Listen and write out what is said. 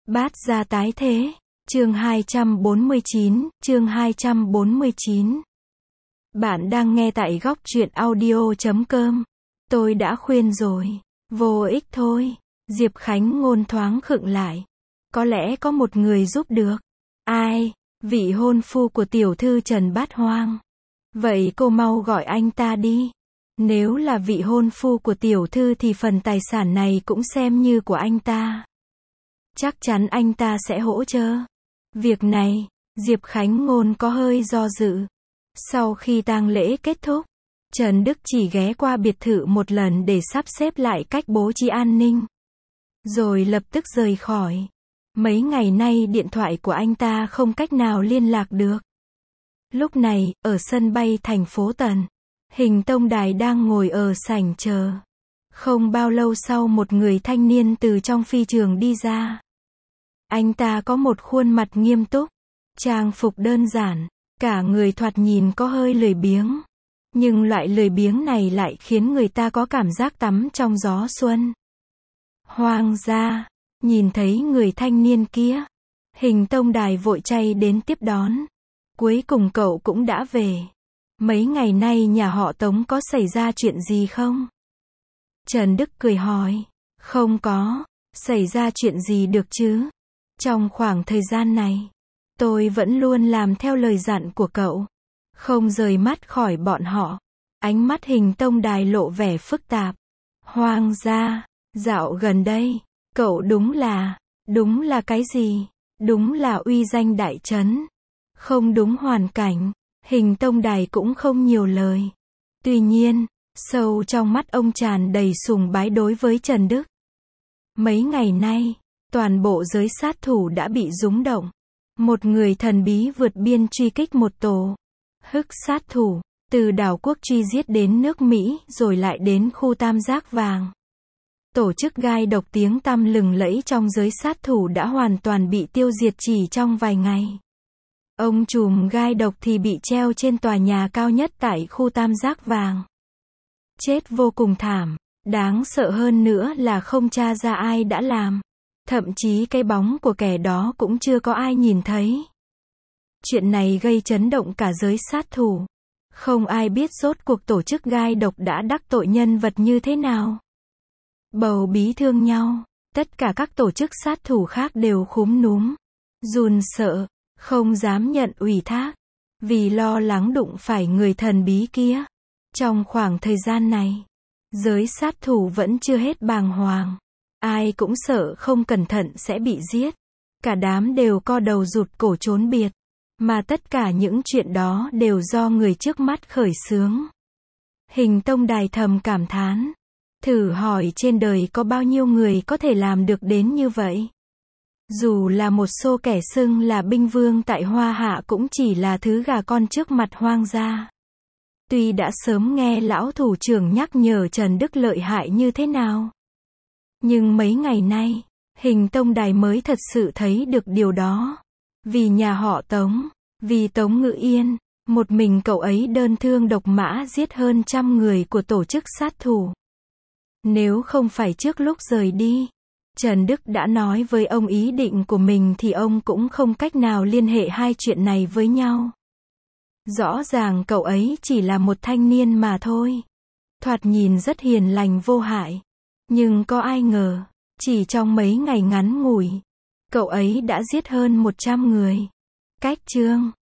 Bát gia tái thế. Chương 249. Bạn đang nghe tại góc truyện audio.com. Tôi đã khuyên rồi. Vô ích thôi. Diệp Khánh Ngôn thoáng khựng lại. Có lẽ có một người giúp được. Ai? Vị hôn phu của tiểu thư Trần Bát Hoang. Vậy cô mau gọi anh ta đi. Nếu là vị hôn phu của tiểu thư thì phần tài sản này cũng xem như của anh ta. Chắc chắn anh ta sẽ hỗ trợ. Việc này, Diệp Khánh Ngôn có hơi do dự. Sau khi tang lễ kết thúc, Trần Đức chỉ ghé qua biệt thự một lần để sắp xếp lại cách bố trí an ninh. Rồi lập tức rời khỏi. Mấy ngày nay điện thoại của anh ta không cách nào liên lạc được. Lúc này, ở sân bay thành phố Tần, Hình Tông Đài đang ngồi ở sảnh chờ. Không bao lâu sau một người thanh niên từ trong phi trường đi ra. Anh ta có một khuôn mặt nghiêm túc, trang phục đơn giản, cả người thoạt nhìn có hơi lười biếng. Nhưng loại lười biếng này lại khiến người ta có cảm giác tắm trong gió xuân. Hoang gia, nhìn thấy người thanh niên kia, Hình Tông Đài vội chạy đến tiếp đón. Cuối cùng cậu cũng đã về. Mấy ngày nay nhà họ Tống có xảy ra chuyện gì không? Trần Đức cười hỏi. Không có, xảy ra chuyện gì được chứ? Trong khoảng thời gian này, tôi vẫn luôn làm theo lời dặn của cậu. Không rời mắt khỏi bọn họ. Ánh mắt Hình Tông Đài lộ vẻ phức tạp. Hoang gia, dạo gần đây, cậu đúng là cái gì? Đúng là uy danh đại trấn. Không đúng hoàn cảnh, Hình Tông Đài cũng không nhiều lời. Tuy nhiên, sâu trong mắt ông tràn đầy sùng bái đối với Trần Đức. Mấy ngày nay, toàn bộ giới sát thủ đã bị rúng động. Một người thần bí vượt biên truy kích một tổ hức sát thủ, từ đảo quốc truy giết đến nước Mỹ rồi lại đến khu Tam Giác Vàng. Tổ chức gai độc tiếng tăm lừng lẫy trong giới sát thủ đã hoàn toàn bị tiêu diệt chỉ trong vài ngày. Ông trùm gai độc thì bị treo trên tòa nhà cao nhất tại khu Tam Giác Vàng. Chết vô cùng thảm, đáng sợ hơn nữa là không tra ra ai đã làm. Thậm chí cái bóng của kẻ đó cũng chưa có ai nhìn thấy. Chuyện này gây chấn động cả giới sát thủ. Không ai biết rốt cuộc tổ chức gai độc đã đắc tội nhân vật như thế nào. Bầu bí thương nhau, tất cả các tổ chức sát thủ khác đều khúm núm, run sợ, không dám nhận ủy thác, vì lo lắng đụng phải người thần bí kia. Trong khoảng thời gian này, giới sát thủ vẫn chưa hết bàng hoàng. Ai cũng sợ không cẩn thận sẽ bị giết. Cả đám đều co đầu rụt cổ trốn biệt. Mà tất cả những chuyện đó đều do người trước mắt khởi xướng. Hình Tông Đài thầm cảm thán. Thử hỏi trên đời có bao nhiêu người có thể làm được đến như vậy? Dù là một số kẻ xưng là binh vương tại Hoa Hạ cũng chỉ là thứ gà con trước mặt hoang gia. Tuy đã sớm nghe lão thủ trưởng nhắc nhở Trần Đức lợi hại như thế nào. Nhưng mấy ngày nay, Hình Tông Đài mới thật sự thấy được điều đó. Vì nhà họ Tống, vì Tống Ngự Yên, một mình cậu ấy đơn thương độc mã giết hơn 100 người của tổ chức sát thủ. Nếu không phải trước lúc rời đi, Trần Đức đã nói với ông ý định của mình thì ông cũng không cách nào liên hệ hai chuyện này với nhau. Rõ ràng cậu ấy chỉ là một thanh niên mà thôi. Thoạt nhìn rất hiền lành vô hại. Nhưng có ai ngờ, chỉ trong mấy ngày ngắn ngủi, cậu ấy đã giết hơn 100 người. Cách chương